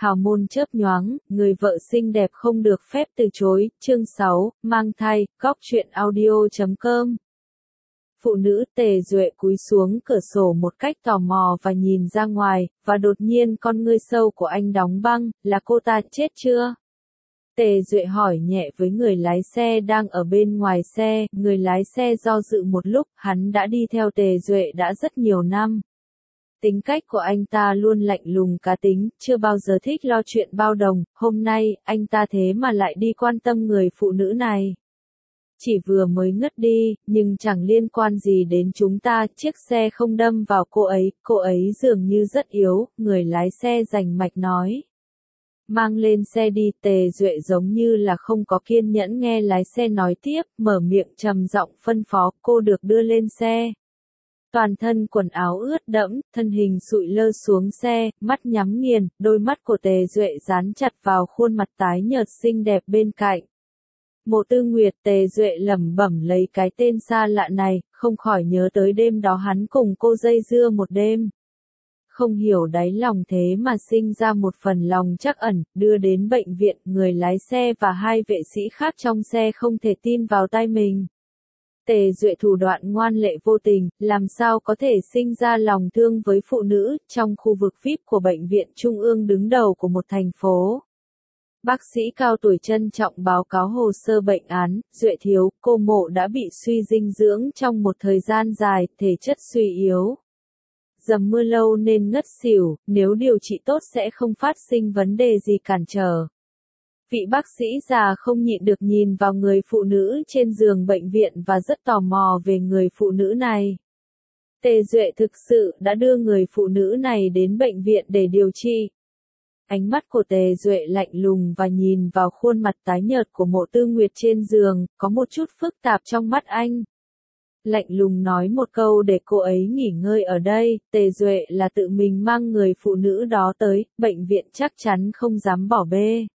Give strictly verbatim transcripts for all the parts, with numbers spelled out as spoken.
hào môn chớp nhoáng, người vợ xinh đẹp không được phép từ chối, chương sáu, mang thai, góc truyện audio chấm com. Phụ nữ Tề Duệ cúi xuống cửa sổ một cách tò mò và nhìn ra ngoài, và đột nhiên con ngươi sâu của anh đóng băng, là cô ta chết chưa? Tề Duệ hỏi nhẹ với người lái xe đang ở bên ngoài xe, người lái xe do dự một lúc, hắn đã đi theo Tề Duệ đã rất nhiều năm. Tính cách của anh ta luôn lạnh lùng cá tính, chưa bao giờ thích lo chuyện bao đồng, hôm nay, anh ta thế mà lại đi quan tâm người phụ nữ này. Chỉ vừa mới ngất đi, nhưng chẳng liên quan gì đến chúng ta, chiếc xe không đâm vào cô ấy, cô ấy dường như rất yếu, người lái xe rành mạch nói. Mang lên xe đi, Tề Duệ giống như là không có kiên nhẫn nghe lái xe nói tiếp, mở miệng trầm giọng phân phó, cô được đưa lên xe. Toàn thân quần áo ướt đẫm, thân hình sụi lơ xuống xe, mắt nhắm nghiền, đôi mắt của Tề Duệ dán chặt vào khuôn mặt tái nhợt xinh đẹp bên cạnh. Mộ Tư Nguyệt. Tề Duệ lẩm bẩm lấy cái tên xa lạ này, không khỏi nhớ tới đêm đó hắn cùng cô dây dưa một đêm. Không hiểu đáy lòng thế mà sinh ra một phần lòng trắc ẩn, đưa đến bệnh viện, người lái xe và hai vệ sĩ khác trong xe không thể tin vào tai mình. Tề Duệ thủ đoạn ngoan lệ vô tình, làm sao có thể sinh ra lòng thương với phụ nữ, trong khu vực vi ai pi của bệnh viện trung ương đứng đầu của một thành phố. Bác sĩ cao tuổi trân trọng báo cáo hồ sơ bệnh án, Duệ thiếu, cô Mộ đã bị suy dinh dưỡng trong một thời gian dài, thể chất suy yếu. Dầm mưa lâu nên ngất xỉu, nếu điều trị tốt sẽ không phát sinh vấn đề gì cản trở. Vị bác sĩ già không nhịn được nhìn vào người phụ nữ trên giường bệnh viện và rất tò mò về người phụ nữ này. Tề Duệ thực sự đã đưa người phụ nữ này đến bệnh viện để điều trị. Ánh mắt của Tề Duệ lạnh lùng và nhìn vào khuôn mặt tái nhợt của Mộ Tư Nguyệt trên giường, có một chút phức tạp trong mắt anh. Lạnh lùng nói một câu để cô ấy nghỉ ngơi ở đây, Tề Duệ là tự mình mang người phụ nữ đó tới, bệnh viện chắc chắn không dám bỏ bê.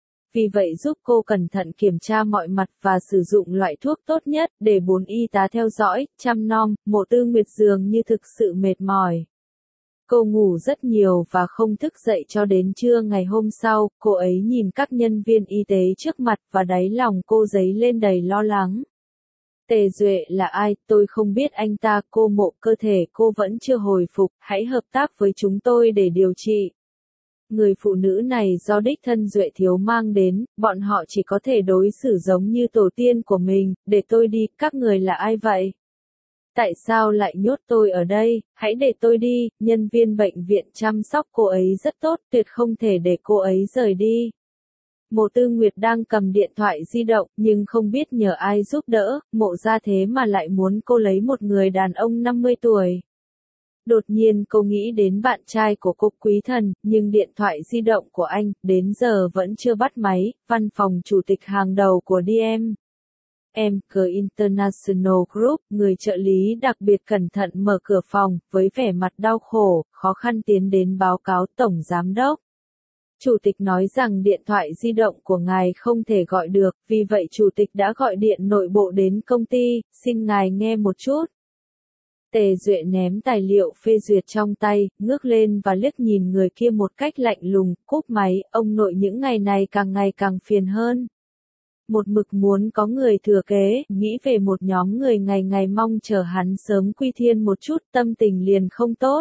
Vì vậy giúp cô cẩn thận kiểm tra mọi mặt và sử dụng loại thuốc tốt nhất để bốn y tá theo dõi, chăm nom. Mộ Tư Nguyệt dường như thực sự mệt mỏi. Cô ngủ rất nhiều và không thức dậy cho đến trưa ngày hôm sau, cô ấy nhìn các nhân viên y tế trước mặt và đáy lòng cô dấy lên đầy lo lắng. Tề Duệ là ai, tôi không biết anh ta, cô Mộ, cơ thể cô vẫn chưa hồi phục, hãy hợp tác với chúng tôi để điều trị. Người phụ nữ này do đích thân Duệ thiếu mang đến, bọn họ chỉ có thể đối xử giống như tổ tiên của mình, để tôi đi, các người là ai vậy? Tại sao lại nhốt tôi ở đây, hãy để tôi đi, nhân viên bệnh viện chăm sóc cô ấy rất tốt, tuyệt không thể để cô ấy rời đi. Mộ Tư Nguyệt đang cầm điện thoại di động, nhưng không biết nhờ ai giúp đỡ, Mộ ra thế mà lại muốn cô lấy một người đàn ông năm mươi tuổi. Đột nhiên cô nghĩ đến bạn trai của cô Quý Thần, nhưng điện thoại di động của anh, đến giờ vẫn chưa bắt máy, văn phòng chủ tịch hàng đầu của đê em. em ca International Group, người trợ lý đặc biệt cẩn thận mở cửa phòng, với vẻ mặt đau khổ, khó khăn tiến đến báo cáo Tổng Giám đốc. Chủ tịch nói rằng điện thoại di động của ngài không thể gọi được, vì vậy chủ tịch đã gọi điện nội bộ đến công ty, xin ngài nghe một chút. Tề Duệ ném tài liệu phê duyệt trong tay, ngước lên và liếc nhìn người kia một cách lạnh lùng, cúp máy, ông nội những ngày này càng ngày càng phiền hơn. Một mực muốn có người thừa kế, nghĩ về một nhóm người ngày ngày mong chờ hắn sớm quy thiên một chút, tâm tình liền không tốt.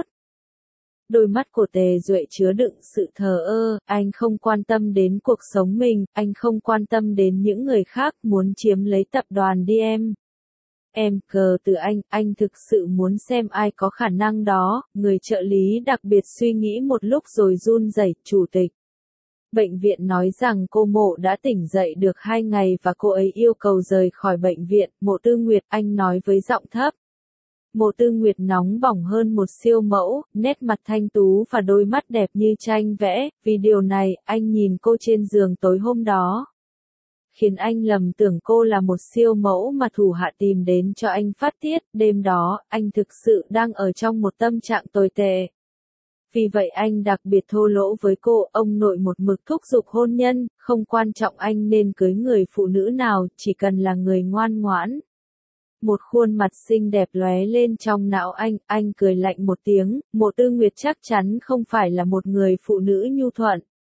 Đôi mắt của Tề Duệ chứa đựng sự thờ ơ, anh không quan tâm đến cuộc sống mình, anh không quan tâm đến những người khác muốn chiếm lấy tập đoàn đê em. Em cờ từ anh, anh thực sự muốn xem ai có khả năng đó, người trợ lý đặc biệt suy nghĩ một lúc rồi run rẩy, chủ tịch. Bệnh viện nói rằng cô Mộ đã tỉnh dậy được hai ngày và cô ấy yêu cầu rời khỏi bệnh viện, Mộ Tư Nguyệt, anh nói với giọng thấp. Mộ Tư Nguyệt nóng bỏng hơn một siêu mẫu, nét mặt thanh tú và đôi mắt đẹp như tranh vẽ, vì điều này, anh nhìn cô trên giường tối hôm đó. Khiến anh lầm tưởng cô là một siêu mẫu mà thủ hạ tìm đến cho anh phát tiết, đêm đó, anh thực sự đang ở trong một tâm trạng tồi tệ. Vì vậy anh đặc biệt thô lỗ với cô, ông nội một mực thúc giục hôn nhân, không quan trọng anh nên cưới người phụ nữ nào, chỉ cần là người ngoan ngoãn. Một khuôn mặt xinh đẹp lóe lên trong não anh, anh cười lạnh một tiếng, Mộ Tư Nguyệt chắc chắn không phải là một người phụ nữ nhu thuận.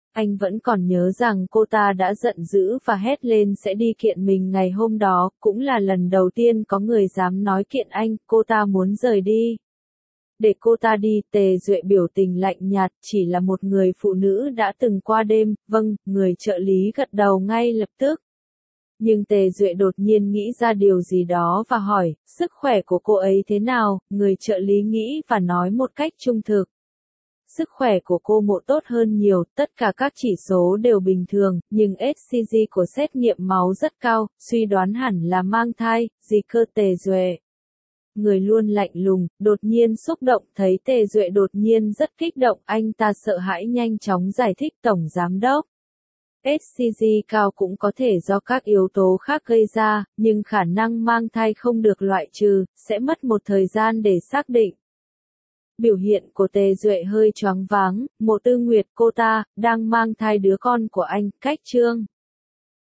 Anh vẫn còn nhớ rằng cô ta đã giận dữ và hét lên sẽ đi kiện mình ngày hôm đó, cũng là lần đầu tiên có người dám nói kiện anh, cô ta muốn rời đi. Để cô ta đi, Tề Duệ biểu tình lạnh nhạt, chỉ là một người phụ nữ đã từng qua đêm, vâng, người trợ lý gật đầu ngay lập tức. Nhưng Tề Duệ đột nhiên nghĩ ra điều gì đó và hỏi, sức khỏe của cô ấy thế nào, người trợ lý nghĩ và nói một cách trung thực. Sức khỏe của cô Mộ tốt hơn nhiều, tất cả các chỉ số đều bình thường, nhưng ét xê giê của xét nghiệm máu rất cao, suy đoán hẳn là mang thai, gì cơ Tề Duệ. Người luôn lạnh lùng, đột nhiên xúc động, thấy Tề Duệ đột nhiên rất kích động, anh ta sợ hãi nhanh chóng giải thích Tổng Giám đốc. ét xê giê cao cũng có thể do các yếu tố khác gây ra, nhưng khả năng mang thai không được loại trừ, sẽ mất một thời gian để xác định. Biểu hiện của Tề Duệ hơi choáng váng, Mộ Tư Nguyệt cô ta, đang mang thai đứa con của anh, cách Trương.